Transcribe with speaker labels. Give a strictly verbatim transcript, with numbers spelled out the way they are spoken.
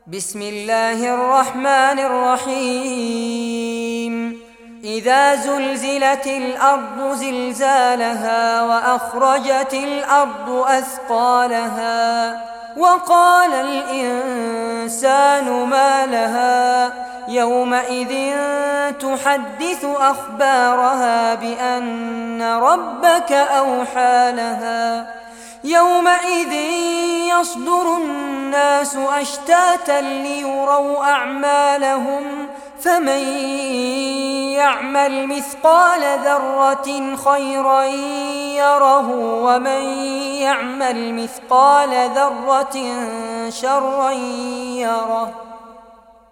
Speaker 1: بسم الله الرحمن الرحيم إذا زلزلت الأرض زلزالها وأخرجت الأرض أثقالها وقال الإنسان ما لها يومئذ تحدث أخبارها بأن ربك أوحى لها يومئذ يصدر الناس أشتاتا ليروا أعمالهم فمن يعمل مثقال ذرة خيرا يره ومن يعمل مثقال ذرة شرا يره